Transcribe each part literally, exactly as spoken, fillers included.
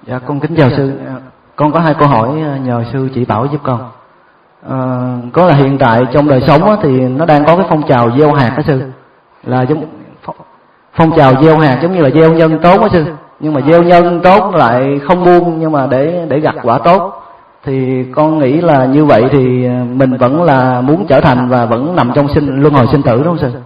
Dạ con kính chào sư. Con có hai câu hỏi nhờ sư chỉ bảo giúp con. À, có là hiện tại trong đời sống á, thì nó đang có cái phong trào gieo hạt đó sư, là giống phong trào gieo hạt giống như là gieo nhân tốt đó sư, nhưng mà gieo nhân tốt lại không buông nhưng mà để để gặt quả tốt. Thì con nghĩ là như vậy thì mình vẫn là muốn trở thành và vẫn nằm trong sinh luân hồi sinh tử đúng không sư?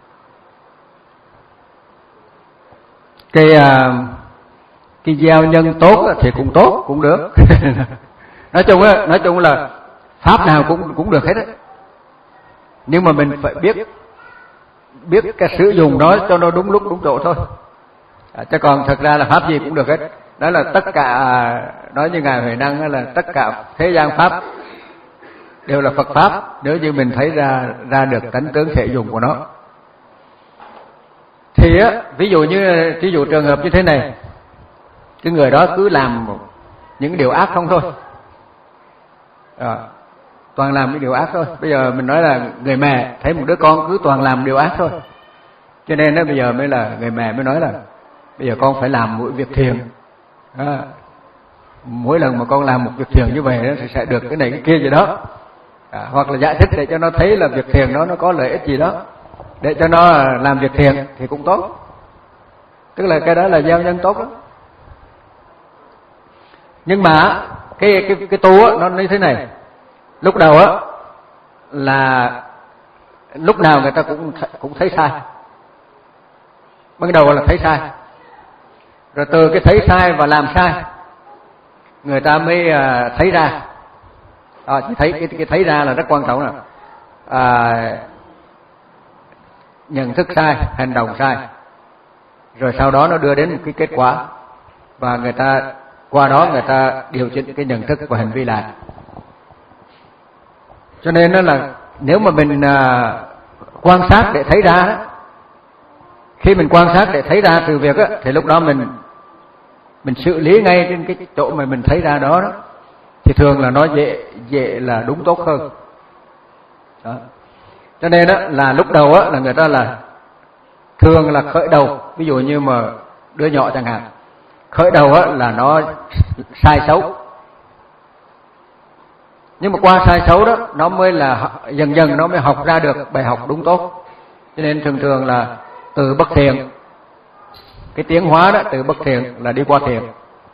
Cái cái gieo nhân tốt thì cũng tốt cũng được. nói chung á, nói chung là pháp nào cũng cũng được hết á. Nhưng mà mình phải biết biết cái sử dụng nó cho nó đúng lúc đúng độ thôi. À, chứ còn thật ra là pháp gì cũng được hết. Đó là tất cả, nói như Ngài Huệ Năng là tất cả thế gian pháp đều là Phật pháp nếu như mình thấy ra ra được tánh tướng thể dụng của nó. Thì á, ví dụ như ví dụ trường hợp như thế này, cái người đó cứ làm những điều ác không thôi, à, toàn làm những điều ác thôi. Bây giờ mình nói là người mẹ thấy một đứa con cứ toàn làm điều ác thôi, cho nên đó bây giờ mới là người mẹ mới nói là bây giờ con phải làm mỗi việc thiện. À, mỗi lần mà con làm một việc thiện như vậy đó, thì sẽ được cái này cái kia gì đó, à, hoặc là giải thích để cho nó thấy là việc thiện đó nó có lợi ích gì đó, để cho nó làm việc thiện thì cũng tốt. Tức là cái đó là gieo nhân tốt đó. Nhưng mà cái cái cái tu á, nó như thế này, lúc đầu á là lúc nào người ta cũng cũng thấy sai. Ban đầu là thấy sai, rồi từ cái thấy sai và làm sai người ta mới thấy ra. À, thấy cái, cái thấy ra là rất quan trọng. Là à, nhận thức sai, hành động sai, rồi sau đó nó đưa đến một cái kết quả, và người ta qua đó người ta điều chỉnh cái nhận thức và hành vi lại. Cho nên đó là nếu mà mình à, quan sát để thấy ra đó, khi mình quan sát để thấy ra từ việc á, thì lúc đó mình mình xử lý ngay trên cái chỗ mà mình thấy ra đó, đó thì thường là nó dễ dễ là đúng tốt hơn đó. Cho nên đó là lúc đầu á là người ta là thường là khởi đầu, ví dụ như mà đứa nhỏ chẳng hạn, khởi đầu á là nó sai xấu, nhưng mà qua sai xấu đó nó mới là dần dần nó mới học ra được bài học đúng tốt. Cho nên thường thường là từ bất thiện, cái tiến hóa đó từ bất thiện là đi qua thiện.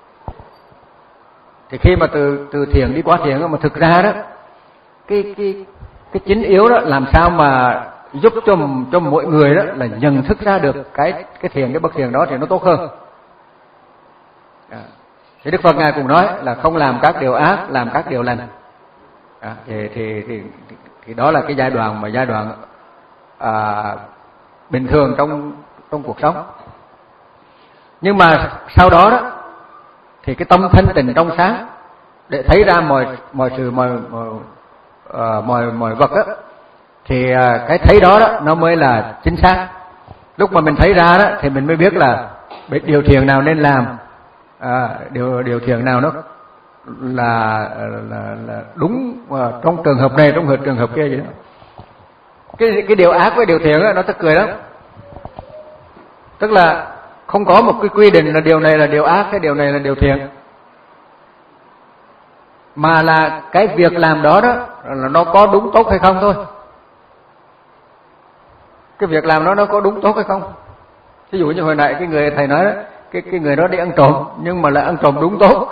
Thì khi mà từ từ thiện đi qua thiện mà thực ra đó cái cái cái chính yếu đó làm sao mà giúp cho cho mỗi người đó là nhận thức ra được cái cái thiện cái bất thiện đó thì nó tốt hơn. À, thì Đức Phật ngài cũng nói là không làm các điều ác, làm các điều lành. À, thì, thì thì thì đó là cái giai đoạn mà giai đoạn à, bình thường trong trong cuộc sống. Nhưng mà sau đó đó thì cái tâm thanh tịnh trong sáng để thấy ra mọi mọi sự mọi mọi uh, mọi, mọi vật đó, thì uh, cái thấy đó đó nó mới là chính xác. Lúc mà mình thấy ra đó thì mình mới biết là điều thiện nào nên làm, à, điều điều thiện nào nó là là, là đúng uh, trong trường hợp này, trong trường hợp kia vậy đó. Cái cái điều ác với điều thiện đó, nó tức cười lắm. Tức là không có một cái quy định là điều này là điều ác, cái điều này là điều thiện, mà là cái việc làm đó đó là nó có đúng tốt hay không thôi. Cái việc làm đó nó có đúng tốt hay không. Ví dụ như hồi nãy cái người thầy nói đó, cái cái người đó đi ăn trộm nhưng mà lại ăn trộm đúng tốt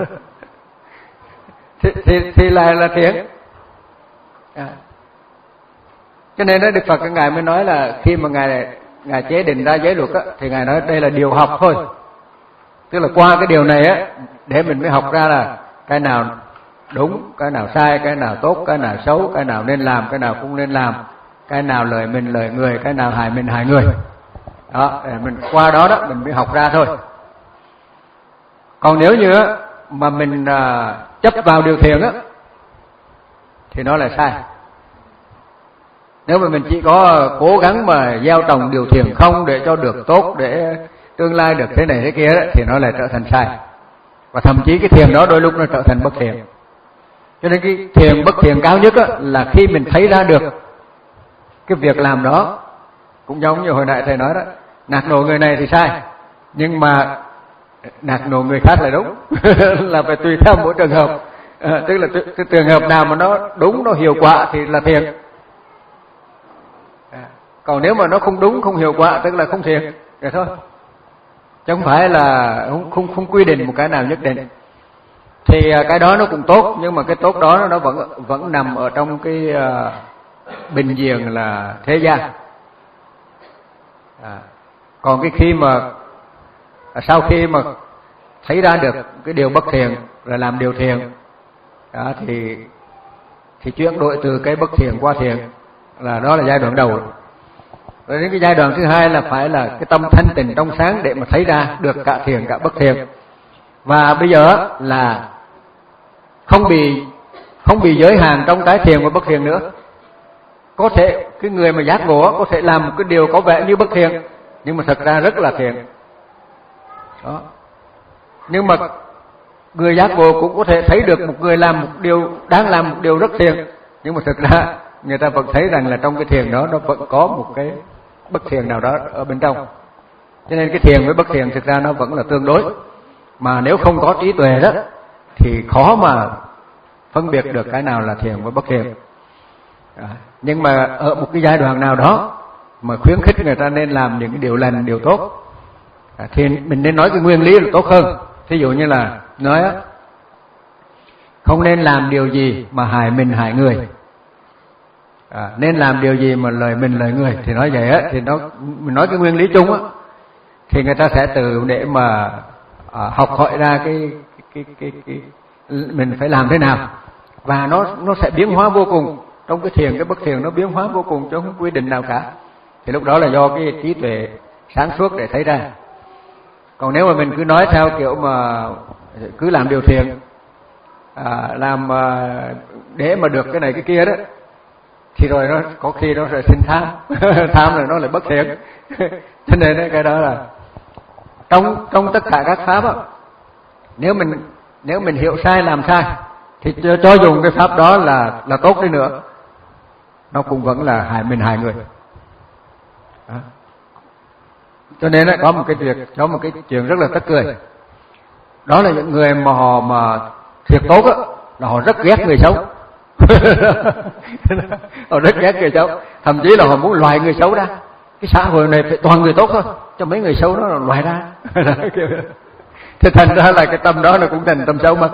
thì, thì thì là là thiện. À. Cho nên đó Đức Phật cái ngài mới nói là khi mà ngài ngài chế định ra giới luật á, thì ngài nói đây là điều học thôi. Tức là qua cái điều này á để mình mới học ra là cái nào đúng, cái nào sai, cái nào tốt, cái nào xấu, cái nào nên làm, cái nào không nên làm, cái nào lợi mình lợi người, cái nào hại mình hại người. Đó, để mình qua đó đó mình mới học ra thôi. Còn nếu như á, mà mình à, chấp vào điều thiện á thì nó là sai. Nếu mà mình chỉ có cố gắng mà gieo trồng điều thiện không để cho được tốt, để tương lai được thế này thế kia đó, thì nó lại trở thành sai. Và thậm chí cái thiện đó đôi lúc nó trở thành bất thiện. Cho nên cái thiện bất thiện cao nhất đó là khi mình thấy ra được cái việc làm đó. Cũng giống như hồi nãy thầy nói đó, nạt nổ người này thì sai, nhưng mà nạt nộ người khác là đúng. Là phải tùy theo mỗi trường hợp. À, tức là t- t- trường hợp nào mà nó đúng, nó hiệu quả thì là thiện. À, còn nếu mà nó không đúng, không hiệu quả tức là không thiện, vậy thôi. Chứ không phải là không không không quy định một cái nào nhất định. Thì cái đó nó cũng tốt, nhưng mà cái tốt đó nó vẫn vẫn nằm ở trong cái uh, bình diện là thế gian. À, còn cái khi mà sau khi mà thấy ra được cái điều bất thiện rồi làm điều thiện, đó, thì thì chuyển đổi từ cái bất thiện qua thiện, là đó là giai đoạn đầu. Rồi đến cái giai đoạn thứ hai là phải là cái tâm thanh tịnh trong sáng để mà thấy ra được cả thiện cả bất thiện. Và bây giờ là không bị không bị giới hạn trong cái thiện và bất thiện nữa. Có thể cái người mà giác ngộ có thể làm một cái điều có vẻ như bất thiện, nhưng mà thật ra rất là thiện. Đó. Nhưng mà người giác ngộ cũng có thể thấy được một người làm một điều đang làm một điều rất thiện, nhưng mà thực ra người ta vẫn thấy rằng là trong cái thiện đó nó vẫn có một cái bất thiện nào đó ở bên trong. Cho nên cái thiện với bất thiện thực ra nó vẫn là tương đối. Mà nếu không có trí tuệ đó thì khó mà phân biệt được cái nào là thiện và bất thiện. À, nhưng mà ở một cái giai đoạn nào đó mà khuyến khích người ta nên làm những cái điều lành, điều tốt, à, thì mình nên nói cái nguyên lý là tốt hơn. Thí dụ như là nói á, không nên làm điều gì mà hại mình hại người, à, nên làm điều gì mà lợi mình lợi người. Thì nói vậy á, thì nó mình nói cái nguyên lý chung á, thì người ta sẽ từ để mà à, học hỏi ra cái cái, cái cái cái mình phải làm thế nào, và nó nó sẽ biến hóa vô cùng. Trong cái thiện cái bất thiện nó biến hóa vô cùng, chứ không quy định nào cả. Thì lúc đó là do cái trí tuệ sáng suốt để thấy ra. Còn nếu mà mình cứ nói theo kiểu mà cứ làm điều thiện, à, làm à, để mà được cái này cái kia đó, thì rồi nó có khi nó sẽ sinh tham. Tham rồi nó lại bất thiện. Cho nên cái đó là trong trong tất cả các pháp á, nếu mình nếu mình hiểu sai làm sai thì cho, cho dùng cái pháp đó là là tốt đi nữa, nó cũng vẫn là hại mình hại người. Đó. Cho nên có một cái việc, có một cái chuyện rất là tức cười. Đó là những người mà họ mà thiệt tốt á, là họ rất ghét người xấu. Họ rất ghét người xấu, thậm chí là họ muốn loại người xấu ra. Cái xã hội này phải toàn người tốt thôi, cho mấy người xấu nó là loại ra. Thì thành ra là cái tâm đó nó cũng thành tâm xấu mất.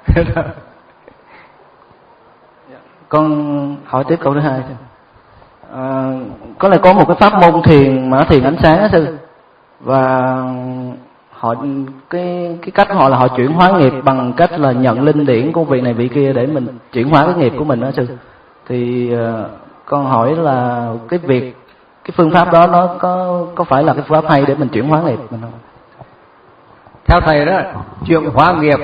Con hỏi tiếp câu thứ hai. À, có lẽ có một cái pháp môn thiền mà thiền ánh sáng á sư, và họ cái cái cách họ là họ chuyển hóa nghiệp bằng cách là nhận linh điển của vị này vị kia để mình chuyển hóa cái nghiệp của mình đó sư. Thì uh, con hỏi là cái việc cái phương pháp đó nó có có phải là cái phương pháp hay để mình chuyển hóa nghiệp mình không? Theo thầy đó, chuyển hóa nghiệp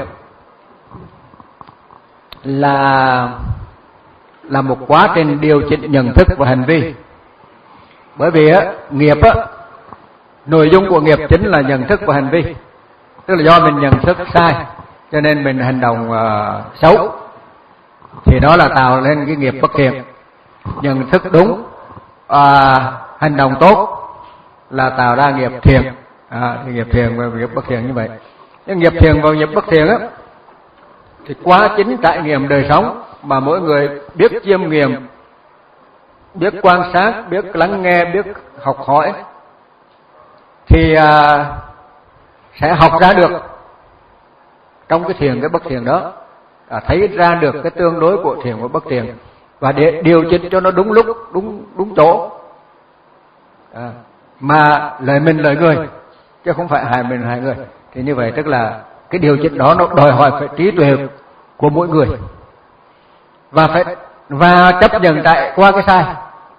là là một quá trình điều chỉnh nhận thức và hành vi. Bởi vì á, nghiệp á, nội dung của nghiệp chính là nhận thức và hành vi. Tức là do mình nhận thức sai cho nên mình hành động uh, xấu, thì đó là tạo lên cái nghiệp bất thiện. Nhận thức đúng, uh, hành động tốt là tạo ra nghiệp thiện. À, thì nghiệp thiện và nghiệp bất thiện như vậy. Nhưng nghiệp thiện và nghiệp bất thiện á, thì qua chính trải nghiệm đời sống mà mỗi người biết chiêm nghiệm, biết quan sát, biết lắng nghe, biết học hỏi, thì à, sẽ học ra được trong cái thiện cái bất thiện đó, à, thấy ra được cái tương đối của thiện và bất thiện, và để điều chỉnh cho nó đúng lúc, đúng đúng chỗ, à, mà lợi mình lợi người, chứ không phải hại mình hại người. Thì như vậy tức là cái điều chỉnh đó nó đòi hỏi phải trí tuệ của mỗi người, và phải và chấp nhận trải qua cái sai,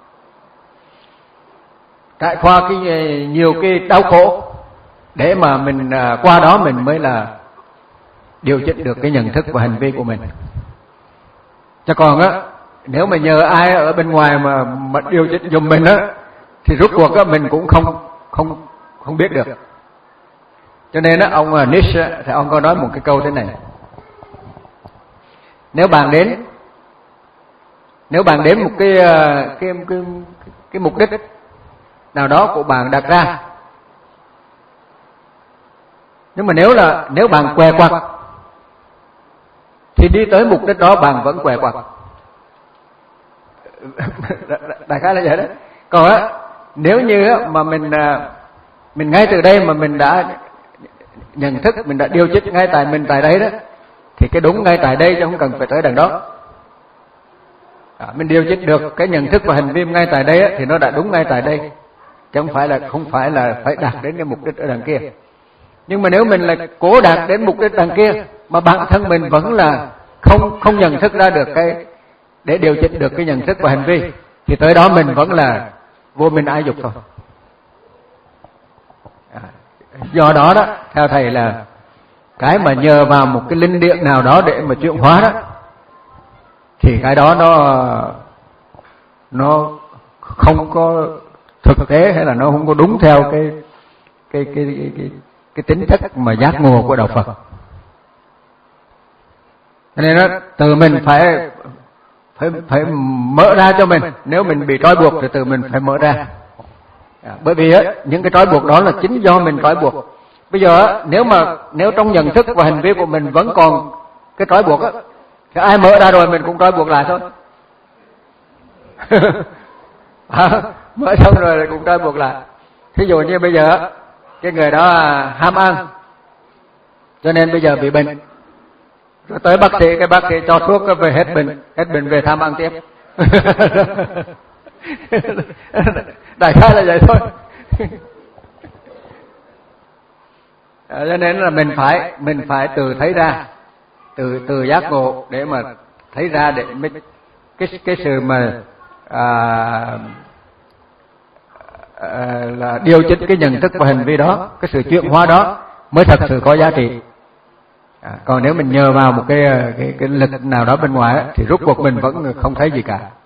trải qua cái nhiều cái đau khổ, để mà mình qua đó mình mới là điều chỉnh được cái nhận thức và hành vi của mình. Chứ còn á, nếu mà nhờ ai ở bên ngoài mà mà điều chỉnh giùm mình á, thì rốt cuộc á mình cũng không không không biết được. Cho nên á, ông Nietzsche thì ông có nói một cái câu thế này: nếu bạn đến nếu bạn đến một cái cái cái cái mục đích nào đó của bạn đặt ra, Nhưng mà nếu là nếu bạn què quặt thì đi tới mục đích đó bạn vẫn què quặt. Đại khái là vậy đó. Còn á, nếu như mà mình mình ngay từ đây mà mình đã nhận thức, mình đã điều chỉnh ngay tại mình tại đây đó, thì cái đúng ngay tại đây chứ không cần phải tới đằng đó. À, mình điều chỉnh được cái nhận thức và hành vi ngay tại đây á, thì nó đã đúng ngay tại đây, chứ không phải là không phải là phải đạt đến cái mục đích ở đằng kia. Nhưng mà nếu mình là cố đạt đến mục đích đằng kia mà bản thân mình vẫn là không không nhận thức ra được cái để điều chỉnh được cái nhận thức và hành vi, thì tới đó mình vẫn là vô minh ái dục thôi. À, do đó đó, theo thầy là cái mà nhờ vào một cái linh điện nào đó để mà chuyển hóa đó, thì cái đó nó nó không có thực tế, hay là nó không có đúng theo cái cái cái cái cái, cái tính chất mà giác ngộ của đạo Phật. Cho nên đó, từ mình phải phải phải mở ra cho mình. Nếu mình bị trói buộc thì từ mình phải mở ra. À, bởi vì á, những cái trói buộc đó là chính do mình trói buộc. Bây giờ á, nếu mà nếu trong nhận thức và hành vi của mình vẫn còn cái trói buộc á, thì ai mở ra rồi mình cũng trói buộc lại thôi. À, mở xong rồi cũng trói buộc lại. Thí dụ như bây giờ cái người đó ham ăn, cho nên bây giờ bị bệnh, rồi tới bác sĩ, cái bác sĩ cho thuốc về hết bệnh, hết bệnh về tham ăn tiếp. Đại khái là vậy thôi. À, cho nên là mình phải mình phải từ thấy ra, từ từ giác ngộ để mà thấy ra, để cái cái sự mà à, à, là điều chỉnh cái nhận thức và hành vi đó, cái sự chuyển hóa đó mới thật sự có giá trị. À, còn nếu mình nhờ vào một cái cái cái lực nào đó bên ngoài á, thì rốt cuộc mình vẫn không thấy gì cả.